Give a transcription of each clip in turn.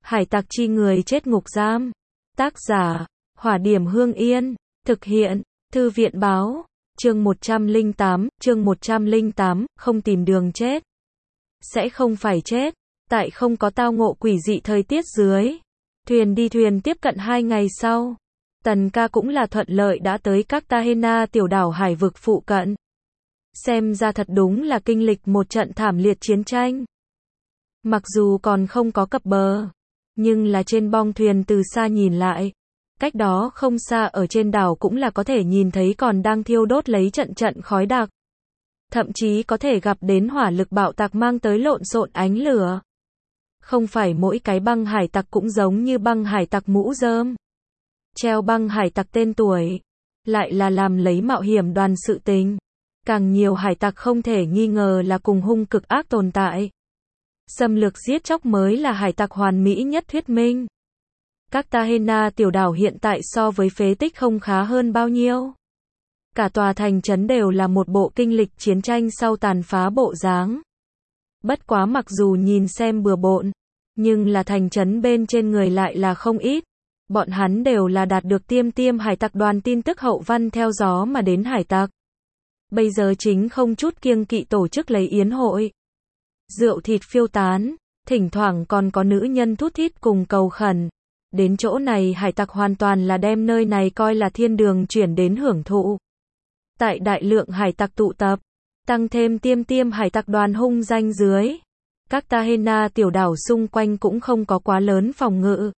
Hải tặc chi người chết ngục giam. Tác giả, Hỏa Điểm Hương Yên. Thực hiện, Thư viện báo. Chương 108, không tìm đường chết. Sẽ không phải chết. Tại không có tao ngộ quỷ dị thời tiết dưới. Thuyền đi thuyền tiếp cận 2 ngày sau. Tần ca cũng là thuận lợi đã tới Cartagena tiểu đảo hải vực phụ cận. Xem ra thật đúng là kinh lịch một trận thảm liệt chiến tranh. Mặc dù còn không có cập bờ, nhưng là trên bong thuyền từ xa nhìn lại, cách đó không xa ở trên đảo cũng là có thể nhìn thấy còn đang thiêu đốt lấy trận trận khói đặc. Thậm chí có thể gặp đến hỏa lực bạo tạc mang tới lộn xộn ánh lửa. Không phải mỗi cái băng hải tặc cũng giống như băng hải tặc mũ rơm. Treo băng hải tặc tên tuổi, lại là làm lấy mạo hiểm đoàn sự tình. Càng nhiều hải tặc không thể nghi ngờ là cùng hung cực ác tồn tại. Xâm lược giết chóc mới là hải tặc hoàn mỹ nhất thuyết minh. Cartagena tiểu đảo hiện tại so với phế tích không khá hơn bao nhiêu. Cả tòa thành trấn đều là một bộ kinh lịch chiến tranh sau tàn phá bộ dáng. Bất quá mặc dù nhìn xem bừa bộn, nhưng là thành trấn bên trên người lại là không ít. Bọn hắn đều là đạt được tiêm hải tặc đoàn tin tức hậu văn theo gió mà đến hải tặc. Bây giờ chính không chút kiêng kỵ tổ chức lấy yến hội. Rượu thịt phiêu tán, thỉnh thoảng còn có nữ nhân thút thít cùng cầu khẩn. Đến chỗ này hải tặc hoàn toàn là đem nơi này coi là thiên đường chuyển đến hưởng thụ. Tại đại lượng hải tặc tụ tập, tăng thêm tiêm hải tặc đoàn hung danh dưới. Cartagena tiểu đảo xung quanh cũng không có quá lớn phòng ngự.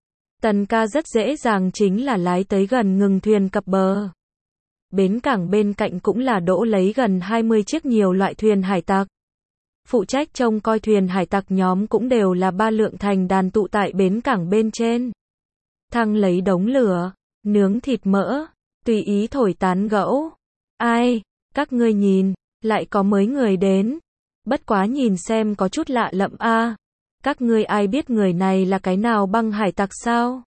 Tần ca rất dễ dàng chính là lái tới gần ngừng thuyền cập bờ. Bến cảng bên cạnh cũng là đỗ lấy gần 20 chiếc nhiều loại thuyền hải tặc. Phụ trách trông coi thuyền hải tặc nhóm cũng đều là 3 lượng thành đàn tụ tại bến cảng bên trên. Thăng lấy đống lửa, nướng thịt mỡ, tùy ý thổi tán gẫu. Ai, các ngươi nhìn, lại có mới người đến. Bất quá nhìn xem có chút lạ lẫm a. Các ngươi ai biết người này là cái nào băng hải tặc sao?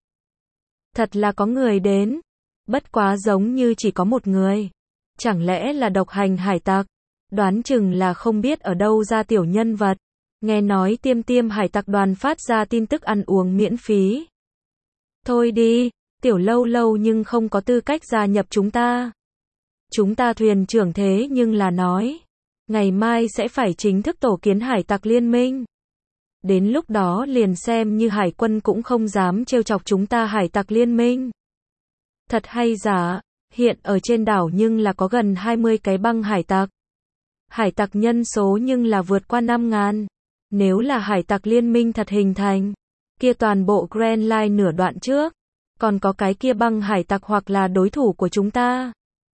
Thật là có người đến. Bất quá giống như chỉ có một người. Chẳng lẽ là độc hành hải tặc? Đoán chừng là không biết ở đâu ra tiểu nhân vật. Nghe nói tiêm hải tặc đoàn phát ra tin tức ăn uống miễn phí. Thôi đi, tiểu lâu lâu nhưng không có tư cách gia nhập chúng ta. Chúng ta thuyền trưởng thế nhưng là nói. Ngày mai sẽ phải chính thức tổ kiến hải tặc liên minh. Đến lúc đó liền xem như hải quân cũng không dám trêu chọc chúng ta hải tặc liên minh. Thật hay giả, hiện ở trên đảo nhưng là có gần 20 cái băng hải tặc. Hải tặc nhân số nhưng là vượt qua 5.000. Nếu là hải tặc liên minh thật hình thành, kia toàn bộ Grand Line nửa đoạn trước, còn có cái kia băng hải tặc hoặc là đối thủ của chúng ta.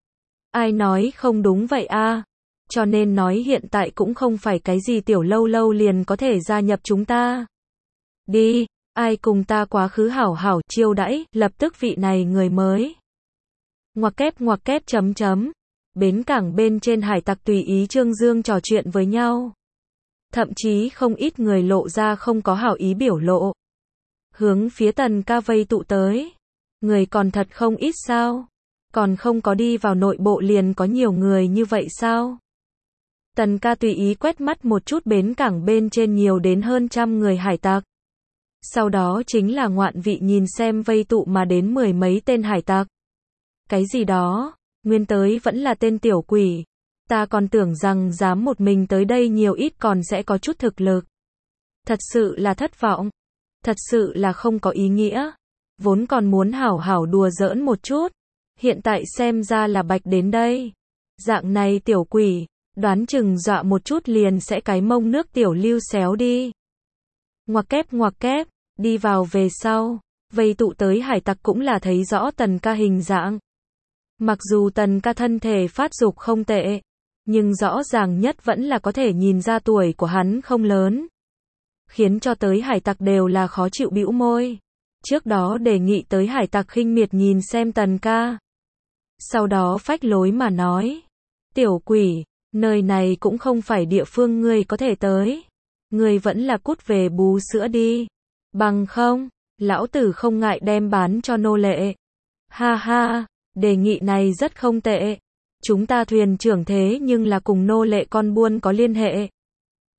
Ai nói không đúng vậy a? Cho nên nói hiện tại cũng không phải cái gì tiểu lâu lâu liền có thể gia nhập chúng ta. Đi, ai cùng ta quá khứ hảo hảo chiêu đãi, lập tức vị này người mới. Ngoặc kép chấm. Bến cảng bên trên hải tặc tùy ý trương dương trò chuyện với nhau. Thậm chí không ít người lộ ra không có hảo ý biểu lộ. Hướng phía tần ca vây tụ tới. Người còn thật không ít sao? Còn không có đi vào nội bộ liền có nhiều người như vậy sao? Tần ca tùy ý quét mắt một chút bến cảng bên trên nhiều đến hơn 100 người hải tặc. Sau đó chính là ngoạn vị nhìn xem vây tụ mà đến 10 mấy tên hải tặc. Cái gì đó, nguyên tới vẫn là tên tiểu quỷ. Ta còn tưởng rằng dám một mình tới đây nhiều ít còn sẽ có chút thực lực. Thật sự là thất vọng. Thật sự là không có ý nghĩa. Vốn còn muốn hảo hảo đùa giỡn một chút. Hiện tại xem ra là bạch đến đây. Dạng này tiểu quỷ, đoán chừng dọa một chút liền sẽ cái mông nước tiểu lưu xéo đi. Ngoặc kép, đi vào về sau. Vây tụ tới hải tặc cũng là thấy rõ tần ca hình dạng. Mặc dù tần ca thân thể phát dục không tệ, nhưng rõ ràng nhất vẫn là có thể nhìn ra tuổi của hắn không lớn. Khiến cho tới hải tặc đều là khó chịu bĩu môi. Trước đó đề nghị tới hải tặc khinh miệt nhìn xem tần ca. Sau đó phách lối mà nói. Tiểu quỷ, nơi này cũng không phải địa phương ngươi có thể tới. Ngươi vẫn là cút về bú sữa đi. Bằng không, lão tử không ngại đem bán cho nô lệ. Ha ha, đề nghị này rất không tệ. Chúng ta thuyền trưởng thế nhưng là cùng nô lệ con buôn có liên hệ.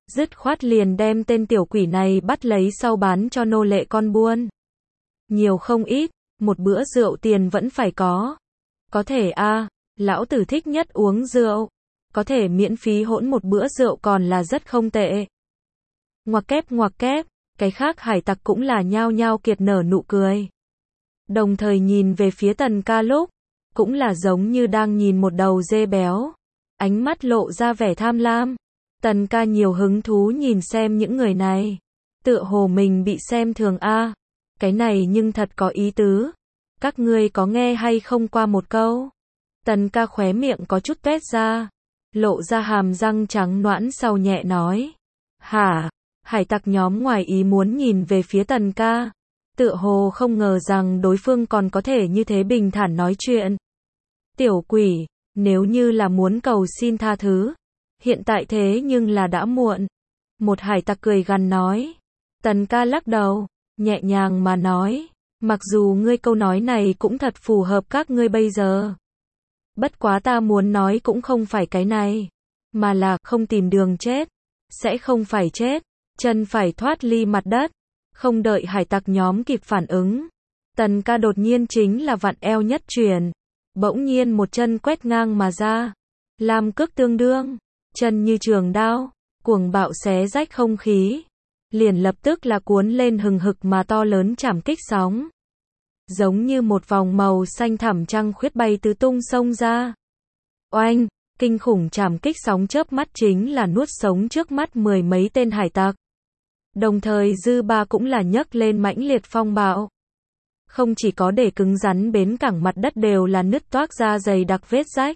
dứt khoát liền đem tên tiểu quỷ này bắt lấy sau bán cho nô lệ con buôn. Nhiều không ít, một bữa rượu tiền vẫn phải có. Có thể a, lão tử thích nhất uống rượu. Có thể miễn phí hỗn một bữa rượu còn là rất không tệ. Ngoặc kép, cái khác hải tặc cũng là nhao nhao kiệt nở nụ cười. Đồng thời nhìn về phía Tần Ca lúc, cũng là giống như đang nhìn một đầu dê béo. Ánh mắt lộ ra vẻ tham lam. Tần Ca nhiều hứng thú nhìn xem những người này. Tựa hồ mình bị xem thường a. Cái này nhưng thật có ý tứ. Các ngươi có nghe hay không qua một câu? Tần Ca khóe miệng có chút tuét ra, lộ ra hàm răng trắng nõn sau nhẹ nói. Hả? Hải tặc nhóm ngoài ý muốn nhìn về phía Tần Ca. Tựa hồ không ngờ rằng đối phương còn có thể như thế bình thản nói chuyện. Tiểu quỷ, nếu như là muốn cầu xin tha thứ, hiện tại thế nhưng là đã muộn. Một hải tặc cười gằn nói. Tần Ca lắc đầu, nhẹ nhàng mà nói. Mặc dù ngươi câu nói này cũng thật phù hợp các ngươi bây giờ. Bất quá ta muốn nói cũng không phải cái này, mà là không tìm đường chết, sẽ không phải chết, chân phải thoát ly mặt đất. Không đợi hải tặc nhóm kịp phản ứng, Tần Ca đột nhiên chính là vặn eo nhất chuyển, bỗng nhiên một chân quét ngang mà ra, lam cước tương đương, chân như trường đao, cuồng bạo xé rách không khí, liền lập tức là cuốn lên hừng hực mà to lớn trảm kích sóng. Giống như một vòng màu xanh thẳm trăng khuyết bay tứ tung sông ra. Oanh, kinh khủng trảm kích sóng chớp mắt chính là nuốt sống trước mắt mười mấy tên hải tặc. Đồng thời dư ba cũng là nhấc lên mãnh liệt phong bạo. Không chỉ có để cứng rắn bến cảng mặt đất đều là nứt toác ra dày đặc vết rách.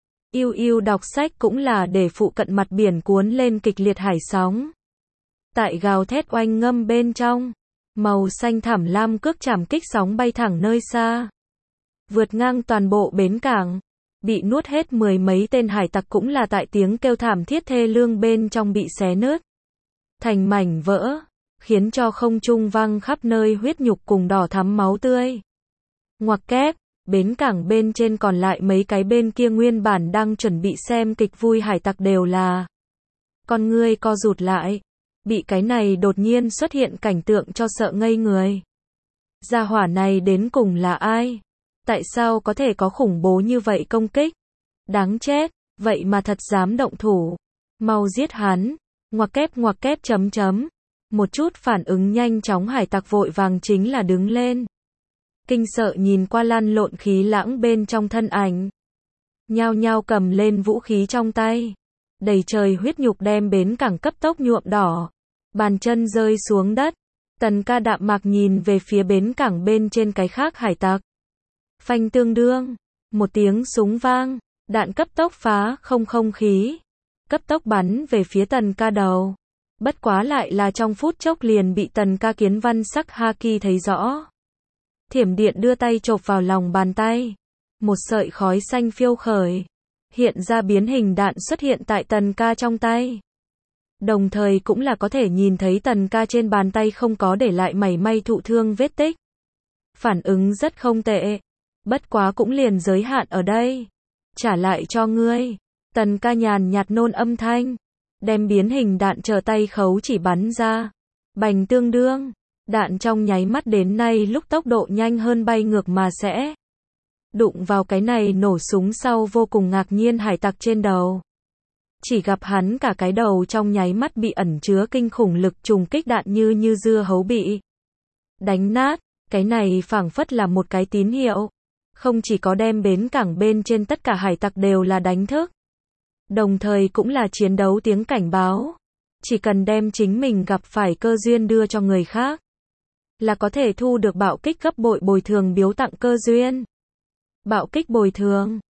Yêu đọc sách cũng là để phụ cận mặt biển cuốn lên kịch liệt hải sóng. Tại gào thét oanh ngâm bên trong, màu xanh thẳm lam cước trảm kích sóng bay thẳng nơi xa, vượt ngang toàn bộ bến cảng, bị nuốt hết mười mấy tên hải tặc cũng là tại tiếng kêu thảm thiết thê lương bên trong bị xé nứt thành mảnh vỡ, khiến cho không trung văng khắp nơi huyết nhục cùng đỏ thắm máu tươi. Ngoặc kép, bến cảng bên trên còn lại mấy cái bên kia nguyên bản đang chuẩn bị xem kịch vui hải tặc đều là con ngươi co rụt lại. Bị cái này đột nhiên xuất hiện cảnh tượng cho sợ ngây người. Gia hỏa này đến cùng là ai? Tại sao có thể có khủng bố như vậy công kích? Đáng chết, vậy mà thật dám động thủ. Mau giết hắn. Ngoặc kép chấm chấm. Một chút phản ứng nhanh chóng hải tặc vội vàng chính là đứng lên. Kinh sợ nhìn qua lăn lộn khí lãng bên trong thân ảnh. Nhao nhao cầm lên vũ khí trong tay. Đầy trời huyết nhục đem bến cảng cấp tốc nhuộm đỏ. Bàn chân rơi xuống đất. Tần Ca đạm mạc nhìn về phía bến cảng bên trên cái khác hải tặc. Phanh tương đương. Một tiếng súng vang. Đạn cấp tốc phá không khí. Cấp tốc bắn về phía Tần Ca đầu. Bất quá lại là trong phút chốc liền bị Tần Ca kiến văn sắc haki thấy rõ. Thiểm điện đưa tay chộp vào lòng bàn tay. Một sợi khói xanh phiêu khởi. Hiện ra biến hình đạn xuất hiện tại Tần Ca trong tay. Đồng thời cũng là có thể nhìn thấy Tần Ca trên bàn tay không có để lại mảy may thụ thương vết tích. Phản ứng rất không tệ. Bất quá cũng liền giới hạn ở đây. Trả lại cho ngươi. Tần Ca nhàn nhạt nôn âm thanh. Đem biến hình đạn trở tay khấu chỉ bắn ra. Bành tương đương. Đạn trong nháy mắt đến nay lúc tốc độ nhanh hơn bay ngược mà sẽ đụng vào cái này nổ súng sau vô cùng ngạc nhiên hải tặc trên đầu. Chỉ gặp hắn cả cái đầu trong nháy mắt bị ẩn chứa kinh khủng lực trùng kích đạn như dưa hấu bị đánh nát. Cái này phảng phất là một cái tín hiệu. Không chỉ có đem bến cảng bên trên tất cả hải tặc đều là đánh thức. Đồng thời cũng là chiến đấu tiếng cảnh báo. Chỉ cần đem chính mình gặp phải cơ duyên đưa cho người khác, là có thể thu được bạo kích gấp bội bồi thường biếu tặng cơ duyên. Bạo kích bồi thường.